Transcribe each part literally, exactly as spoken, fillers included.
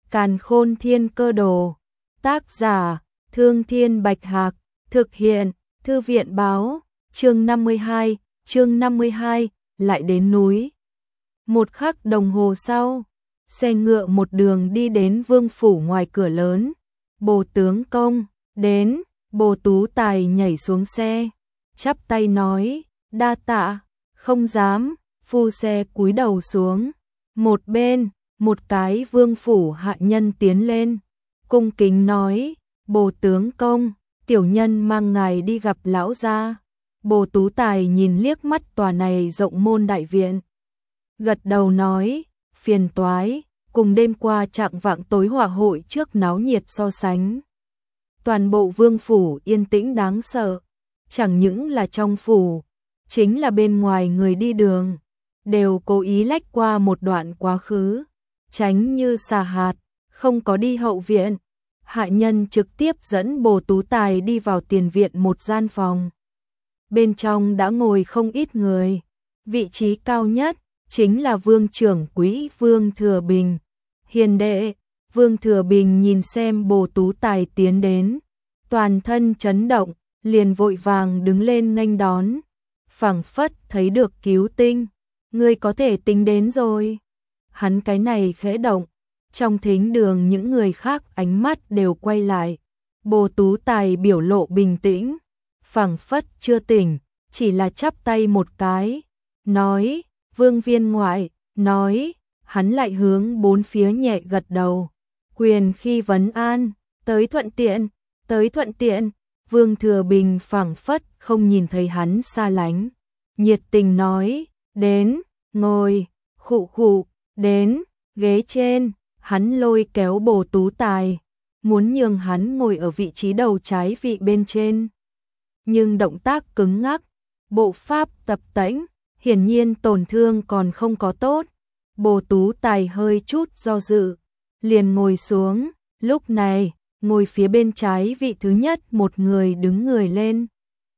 Càn Khôn Thiên Cơ Đồ. Tác giả: Thương Thiên Bạch Hạc. Thực hiện: Thư viện báo. Chương năm mươi hai, chương năm mươi hai, lại đến núi. Một khắc đồng hồ sau, xe ngựa một đường đi đến vương phủ ngoài cửa lớn. Bồ tướng công, đến. Bồ Tú Tài nhảy xuống xe, chắp tay nói, đa tạ. Không dám. Phu xe cúi đầu xuống. Một bên, một cái vương phủ hạ nhân tiến lên, cung kính nói, Bồ tướng công, tiểu nhân mang ngài đi gặp lão gia. Bồ Tú Tài nhìn liếc mắt tòa này rộng môn đại viện, gật đầu nói, phiền toái. Cùng đêm qua trạng vạng tối hỏa hội trước náo nhiệt so sánh, toàn bộ vương phủ yên tĩnh đáng sợ. Chẳng những là trong phủ, chính là bên ngoài người đi đường đều cố ý lách qua một đoạn quá khứ, tránh như xà hạt, không có đi hậu viện. Hạ nhân trực tiếp dẫn Bồ Tú Tài đi vào tiền viện một gian phòng. Bên trong đã ngồi không ít người, vị trí cao nhất chính là vương trưởng quỹ Vương Thừa Bình. Hiền đệ. Vương Thừa Bình nhìn xem Bồ Tú Tài tiến đến, toàn thân chấn động, liền vội vàng đứng lên nghênh đón, phảng phất thấy được cứu tinh. Ngươi có thể tính đến rồi. Hắn cái này khẽ động, trong thính đường những người khác ánh mắt đều quay lại. Bồ Tú Tài biểu lộ bình tĩnh, phảng phất chưa tỉnh, chỉ là chắp tay một cái, nói, Vương viên ngoại, nói. Hắn lại hướng bốn phía nhẹ gật đầu, quyền khi vấn an, tới thuận tiện, tới thuận tiện. Vương Thừa Bình phảng phất không nhìn thấy hắn xa lánh, nhiệt tình nói, đến, ngồi. Khụ khụ, đến, ghế trên. Hắn lôi kéo Bồ Tú Tài, muốn nhường hắn ngồi ở vị trí đầu trái vị bên trên. Nhưng động tác cứng ngắc, bộ pháp tập tễnh, hiển nhiên tổn thương còn không có tốt. Bồ Tú Tài hơi chút do dự, liền ngồi xuống. Lúc này, ngồi phía bên trái vị thứ nhất một người đứng người lên.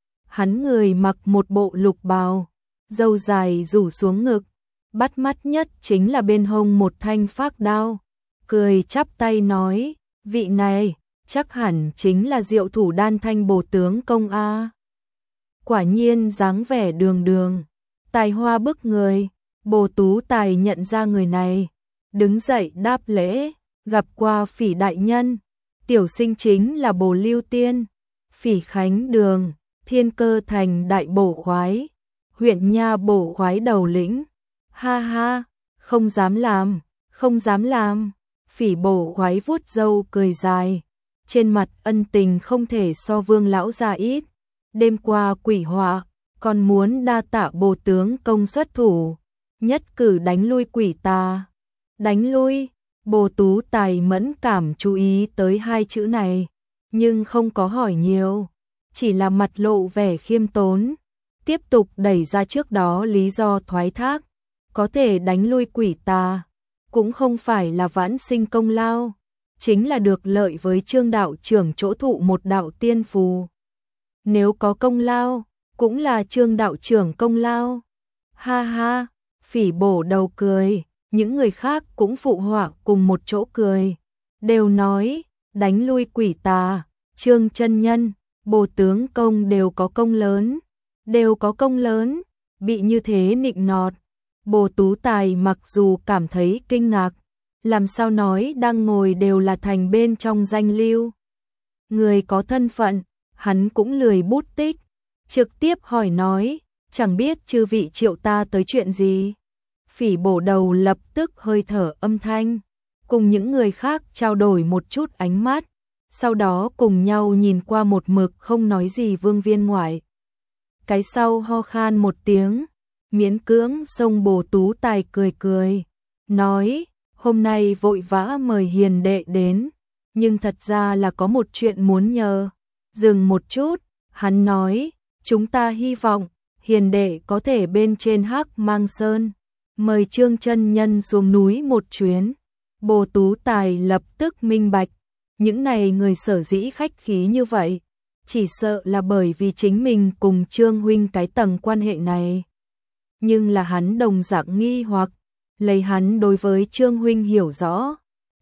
Hắn người mặc một bộ lục bào, râu dài rủ xuống ngực, bắt mắt nhất chính là bên hông một thanh phác đao, cười chắp tay nói, vị này chắc hẳn chính là Diệu Thủ Đan Thanh Bồ tướng công a. Quả nhiên dáng vẻ đường đường, tài hoa bức người. Bồ Tú Tài nhận ra người này, đứng dậy đáp lễ, gặp qua Phỉ đại nhân. Tiểu sinh chính là Bồ Lưu Tiên, Phỉ Khánh Đường, Thiên Cơ Thành đại bổ khoái, huyện nha bổ khoái đầu lĩnh. Ha ha, không dám làm, không dám làm. Phỉ bổ khoái vuốt râu cười dài, trên mặt ân tình không thể so Vương lão gia ít. Đêm qua quỷ họa, còn muốn đa tạ Bồ tướng công xuất thủ, nhất cử đánh lui quỷ tà. Đánh lui. Bồ Tú Tài mẫn cảm chú ý tới hai chữ này, nhưng không có hỏi nhiều, chỉ là mặt lộ vẻ khiêm tốn, tiếp tục đẩy ra trước đó lý do thoái thác. Có thể đánh lui quỷ tà, cũng không phải là vãn sinh công lao, chính là được lợi với Trương đạo trưởng chỗ thụ một đạo tiên phù. Nếu có công lao, cũng là Trương đạo trưởng công lao. Ha ha. Phỉ bổ đầu cười, những người khác cũng phụ họa cùng một chỗ cười, đều nói, đánh lui quỷ tà, Trương chân nhân, Bồ tướng công đều có công lớn, đều có công lớn. Bị như thế nịnh nọt, Bồ Tú Tài mặc dù cảm thấy kinh ngạc, làm sao nói đang ngồi đều là thành bên trong danh lưu người có thân phận, hắn cũng lười bút tích, trực tiếp hỏi nói, chẳng biết chư vị triệu ta tới chuyện gì. Phỉ bổ đầu lập tức hơi thở âm thanh, cùng những người khác trao đổi một chút ánh mắt, sau đó cùng nhau nhìn qua một mực không nói gì Vương viên ngoại. Cái sau ho khan một tiếng, miễn cưỡng xông Bồ Tú Tài cười cười, nói, hôm nay vội vã mời hiền đệ đến, nhưng thật ra là có một chuyện muốn nhờ. Dừng một chút, hắn nói, chúng ta hy vọng hiền đệ có thể bên trên Hắc Mang Sơn, mời Trương chân nhân xuống núi một chuyến. Bồ Tú Tài lập tức minh bạch, những này người sở dĩ khách khí như vậy, chỉ sợ là bởi vì chính mình cùng Trương huynh cái tầng quan hệ này. Nhưng là hắn đồng dạng nghi hoặc, lấy hắn đối với Trương huynh hiểu rõ,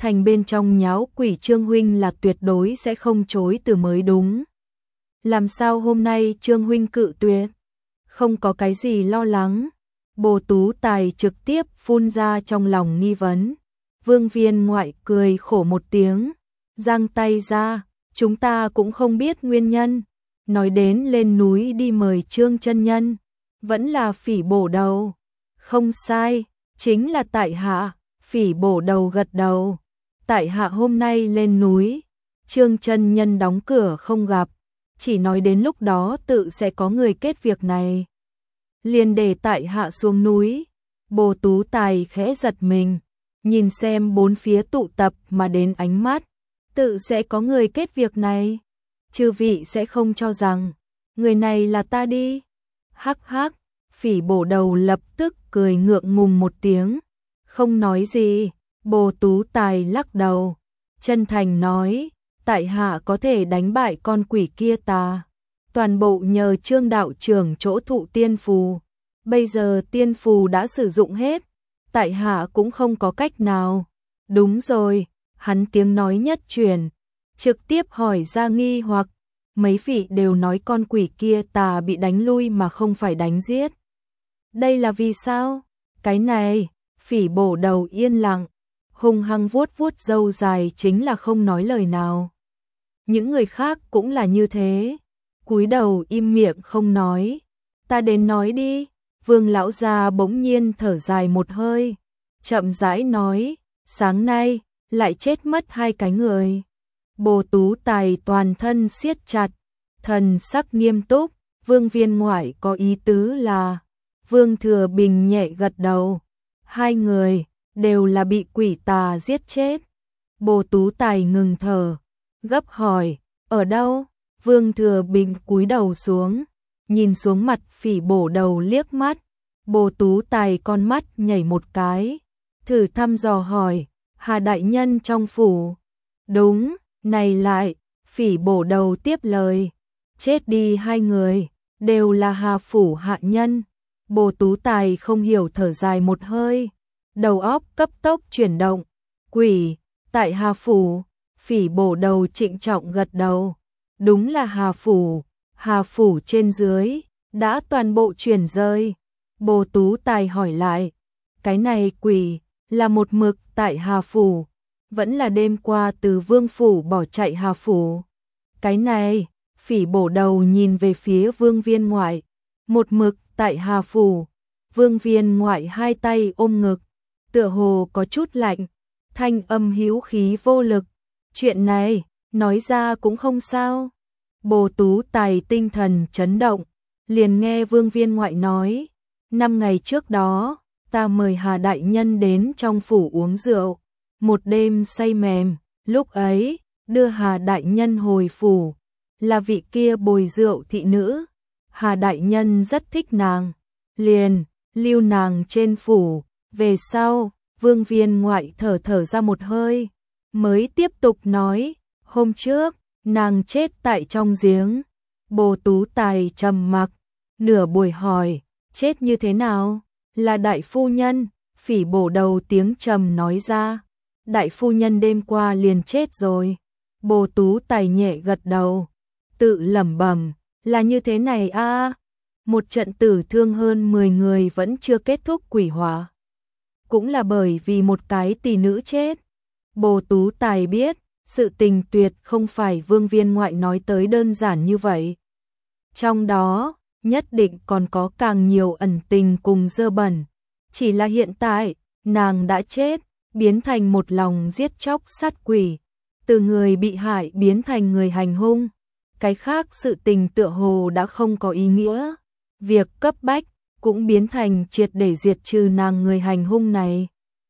thành bên trong nháo quỷ Trương huynh là tuyệt đối sẽ không chối từ mới đúng. Làm sao hôm nay Trương huynh cự tuyệt? Không có cái gì lo lắng. Bồ Tú Tài trực tiếp phun ra trong lòng nghi vấn. Vương Viên Ngoại cười khổ một tiếng, giang tay ra, chúng ta cũng không biết nguyên nhân. Nói đến lên núi đi mời Trương chân nhân, vẫn là Phỉ bổ đầu. Không sai, chính là tại hạ. Phỉ bổ đầu gật đầu. Tại hạ hôm nay lên núi, Trương chân nhân đóng cửa không gặp, chỉ nói đến lúc đó tự sẽ có người kết việc này. Liền để tại hạ xuống núi. Bồ Tú Tài khẽ giật mình, nhìn xem bốn phía tụ tập mà đến ánh mắt, tự sẽ có người kết việc này. Chư vị sẽ không cho rằng người này là ta đi. Hắc hắc, Phỉ bổ đầu lập tức cười ngượng ngùng một tiếng, không nói gì. Bồ Tú Tài lắc đầu, chân thành nói, tại hạ có thể đánh bại con quỷ kia ta, toàn bộ nhờ Trương đạo trưởng chỗ thụ tiên phù. Bây giờ tiên phù đã sử dụng hết, tại hạ cũng không có cách nào. Đúng rồi, hắn tiếng nói nhất truyền, trực tiếp hỏi ra nghi hoặc, mấy vị đều nói con quỷ kia ta bị đánh lui mà không phải đánh giết. Đây là vì sao? Cái này, Phỉ bổ đầu yên lặng, hung hăng vuốt vuốt râu dài chính là không nói lời nào. Những người khác cũng là như thế, cúi đầu im miệng không nói. Ta đến nói đi. Vương lão gia bỗng nhiên thở dài một hơi, chậm rãi nói, sáng nay lại chết mất hai cái người. Bồ Tú Tài toàn thân siết chặt, thần sắc nghiêm túc. Vương Viên Ngoại có ý tứ là? Vương Thừa Bình nhẹ gật đầu, hai người đều là bị quỷ tà giết chết. Bồ Tú Tài ngừng thở, gấp hỏi, ở đâu? Vương Thừa Bình cúi đầu xuống, nhìn xuống mặt Phỉ bổ đầu liếc mắt. Bồ Tú Tài con mắt nhảy một cái, thử thăm dò hỏi, Hà đại nhân trong phủ? Đúng, này lại, Phỉ bổ đầu tiếp lời, chết đi hai người, đều là Hà phủ hạ nhân. Bồ Tú Tài không hiểu thở dài một hơi, đầu óc cấp tốc chuyển động, quỷ, tại Hà phủ. Phỉ bổ đầu trịnh trọng gật đầu, đúng là Hà phủ, Hà phủ trên dưới, đã toàn bộ chuyển rơi. Bồ Tú Tài hỏi lại, cái này quỷ, là một mực tại Hà phủ, vẫn là đêm qua từ Vương phủ bỏ chạy Hà phủ? Cái này, Phỉ bổ đầu nhìn về phía Vương Viên Ngoại, một mực tại Hà phủ. Vương Viên Ngoại hai tay ôm ngực, tựa hồ có chút lạnh, thanh âm hữu khí vô lực. Chuyện này, nói ra cũng không sao. Bồ Tú Tài tinh thần chấn động, liền nghe Vương Viên Ngoại nói, năm ngày trước đó, ta mời Hà đại nhân đến trong phủ uống rượu, một đêm say mềm, lúc ấy, đưa Hà đại nhân hồi phủ, là vị kia bồi rượu thị nữ. Hà đại nhân rất thích nàng, liền lưu nàng trên phủ. Về sau, Vương Viên Ngoại thở thở ra một hơi, mới tiếp tục nói, hôm trước, nàng chết tại trong giếng. Bồ Tú Tài trầm mặc, nửa buổi hỏi, chết như thế nào? Là đại phu nhân. Phỉ bổ đầu tiếng trầm nói ra, đại phu nhân đêm qua liền chết rồi. Bồ Tú Tài nhẹ gật đầu, tự lẩm bẩm, là như thế này a. À, một trận tử thương hơn mười người vẫn chưa kết thúc quỷ hỏa, cũng là bởi vì một cái tỷ nữ chết. Bồ Tú Tài biết, sự tình tuyệt không phải Vương Viên Ngoại nói tới đơn giản như vậy. Trong đó, nhất định còn có càng nhiều ẩn tình cùng dơ bẩn. Chỉ là hiện tại, nàng đã chết, biến thành một lòng giết chóc sát quỷ, từ người bị hại biến thành người hành hung. Cái khác sự tình tựa hồ đã không có ý nghĩa. Việc cấp bách cũng biến thành triệt để diệt trừ nàng người hành hung này.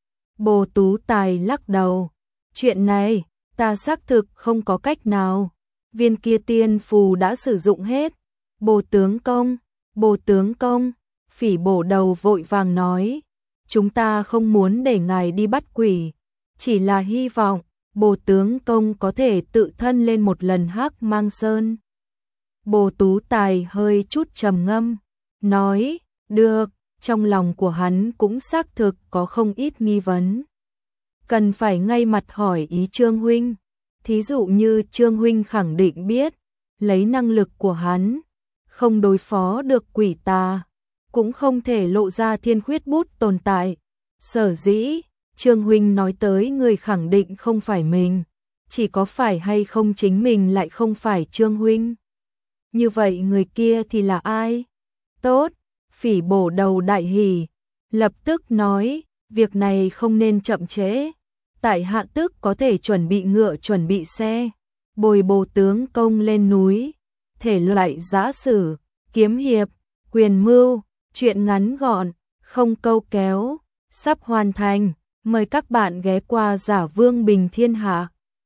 Bồ Tú Tài lắc đầu, chuyện này, ta xác thực không có cách nào. Viên kia tiên phù đã sử dụng hết. Bồ tướng công, bồ tướng công, Phỉ bổ đầu vội vàng nói, chúng ta không muốn để ngài đi bắt quỷ, chỉ là hy vọng bồ tướng công có thể tự thân lên một lần Hắc Mang Sơn. Bồ Tú Tài hơi chút trầm ngâm, nói, được. Trong lòng của hắn cũng xác thực có không ít nghi vấn. cần phải ngay mặt hỏi ý Trương huynh. Thí dụ như Trương huynh khẳng định biết, lấy năng lực của hắn, không đối phó được quỷ tà, cũng không thể lộ ra thiên khuyết bút tồn tại. Sở dĩ, Trương huynh nói tới người khẳng định không phải mình, chỉ có phải hay không chính mình lại không phải Trương huynh. Như vậy người kia thì là ai? Tốt, Phỉ bổ đầu đại hỉ, lập tức nói, việc này không nên chậm trễ. Tại hạ tức có thể chuẩn bị ngựa chuẩn bị xe, bồi bổ tướng công lên núi, thể loại giã sử, kiếm hiệp, quyền mưu, chuyện ngắn gọn, không câu kéo, sắp hoàn thành, mời các bạn ghé qua Giả Vương Bình Thiên Hạ.